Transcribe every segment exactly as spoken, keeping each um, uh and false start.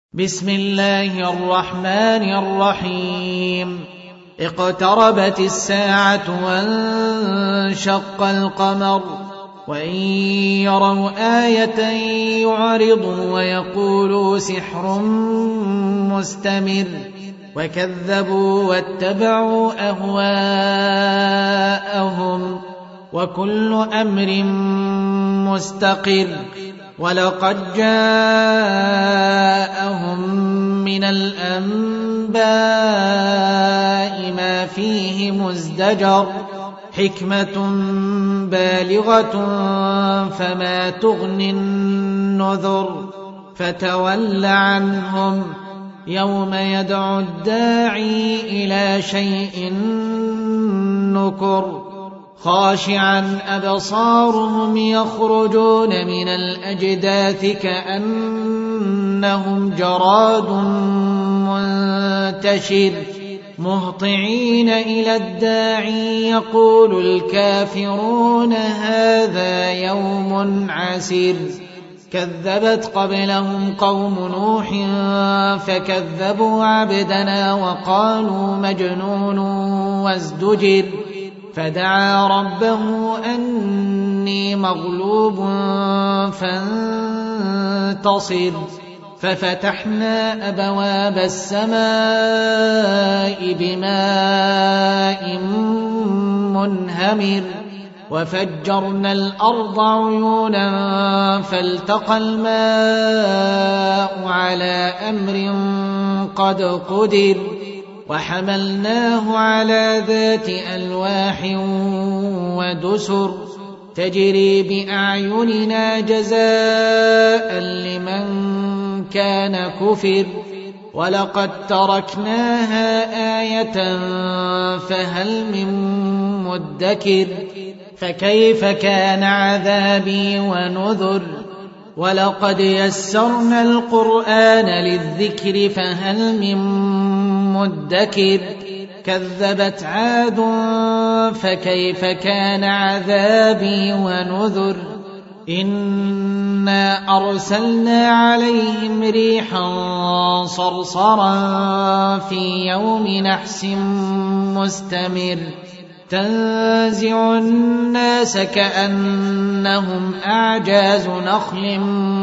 بسم الله الرحمن الرحيم اقتربت الساعة وانشق القمر وإن يروا آية يعرضوا ويقولوا سحر مستمر وكذبوا واتبعوا أهواءهم وكل أمر مستقر ولقد جاءهم من الأنباء ما فيه مزدجر حكمة بالغة فما تغني النذر فتول عنهم يوم يدعو الداعي إلى شيء نكر خاشعا أبصارهم يخرجون من الأجداث كأنهم جراد منتشر مهطعين إلى الداعي يقول الكافرون هذا يوم عسير كذبت قبلهم قوم نوح فكذبوا عبدنا وقالوا مجنون وازدجر فدعا ربه أني مغلوب فانتصر ففتحنا أبواب السماء بماء منهمر وفجرنا الأرض عيونا فالتقى الماء على أمر قد قدر وحملناه على ذات ألواح ودسر تجري بأعيننا جزاء لمن كان كفر ولقد تركناها آية فهل من مدكر فكيف كان عذابي ونذر ولقد يسرنا القرآن للذكر فهل من مدكر كذبت عاد فكيف كان عذابي ونذر إنا أرسلنا عليهم ريحا صرصرا في يوم نحس مستمر تنزع الناس كأنهم أعجاز نخل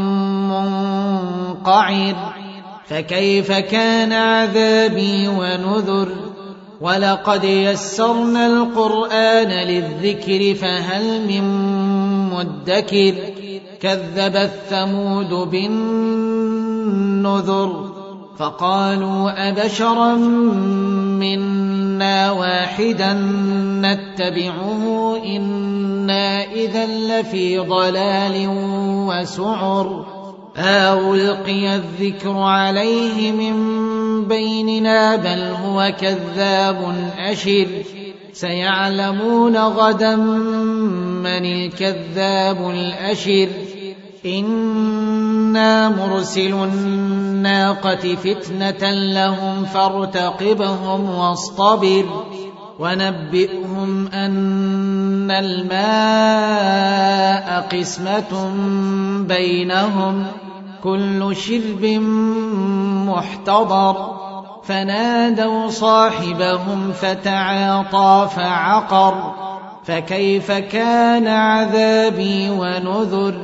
منقعر فكيف كان عذابي ونذر ولقد يسرنا القرآن للذكر فهل من مدكر كذبت ثمود بالنذر فقالوا أبشرا منا واحدا نتبعه إنا إذا لفي ضلال وسعر ألقي الذكر عليه من بيننا بل هو كذاب أشر سيعلمون غدا من الكذاب الأشر إنا مرسل الناقة فتنة لهم فارتقبهم واصطبر ونبئهم أن الماء قسمة بينهم كل شرب محتضر فنادوا صاحبهم فتعاطى فعقر فكيف كان عذابي ونذر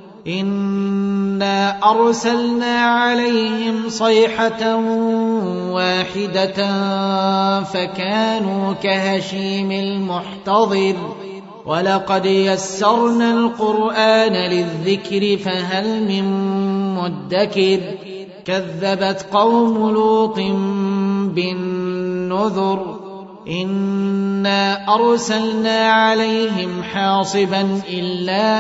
إنا أرسلنا عليهم صيحة واحدة فكانوا كهشيم المحتضر ولقد يسرنا القرآن للذكر فهل من مدكر كذبت قوم لوط بالنذر إنا أرسلنا عليهم حاصبا إلا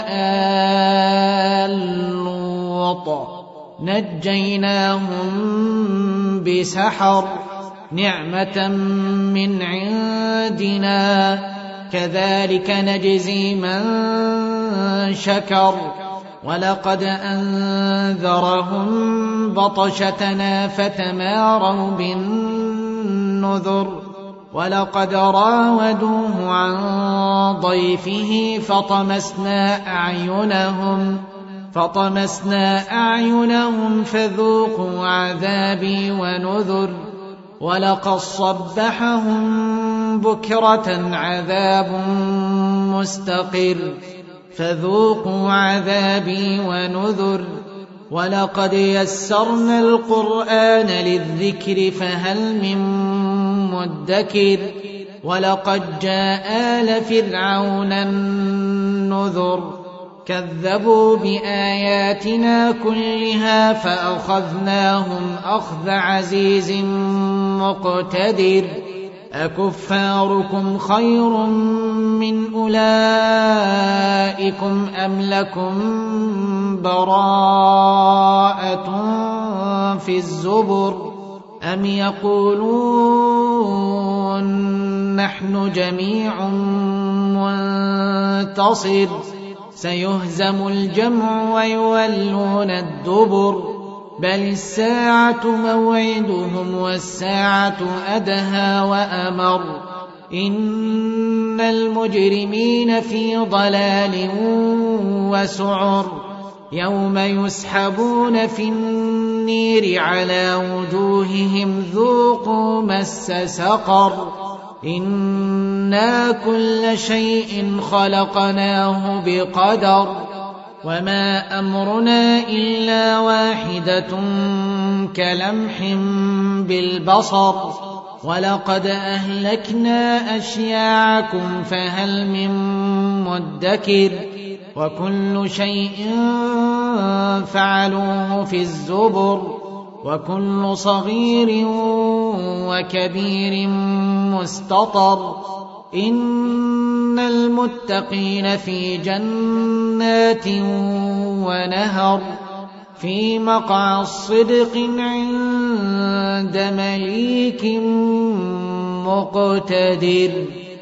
آل لوط نجيناهم بسحر نعمة من عندنا كذلك نجزي من شكر ولقد أنذرهم بطشتنا فتماروا بالنذر ولقد راودوه عن ضيفه فطمسنا أعينهم فطمسنا أعينهم فذوقوا عذابي ونذر ولقد صبحهم بكرة عذاب مستقر فذوقوا عذابي ونذر ولقد يسرنا القرآن للذكر فهل من مدكر ولقد جاء آل فرعون النذر كذبوا بآياتنا كلها فأخذناهم أخذ عزيز مقتدر أكفاركم خير من أولئكم أم لكم براءة في الزبر أم يقولون نحن جميع منتصر سيهزم الجمع ويولون الدبر بل الساعة موعدهم والساعة أدهى وأمر إن المجرمين في ضلال وسعر يوم يسحبون في النير على وجوههم ذوقوا مس سقر إنا كل شيء خلقناه بقدر وما أمرنا إلا واحدة كلمح بالبصر ولقد أهلكنا أشياعكم فهل من مدكر وكل شيء فعلوه في الزبر وكل صغير وكبير مستطر إن المتقين في جنات ونهر في مقعد صدق عند مليك مقتدر.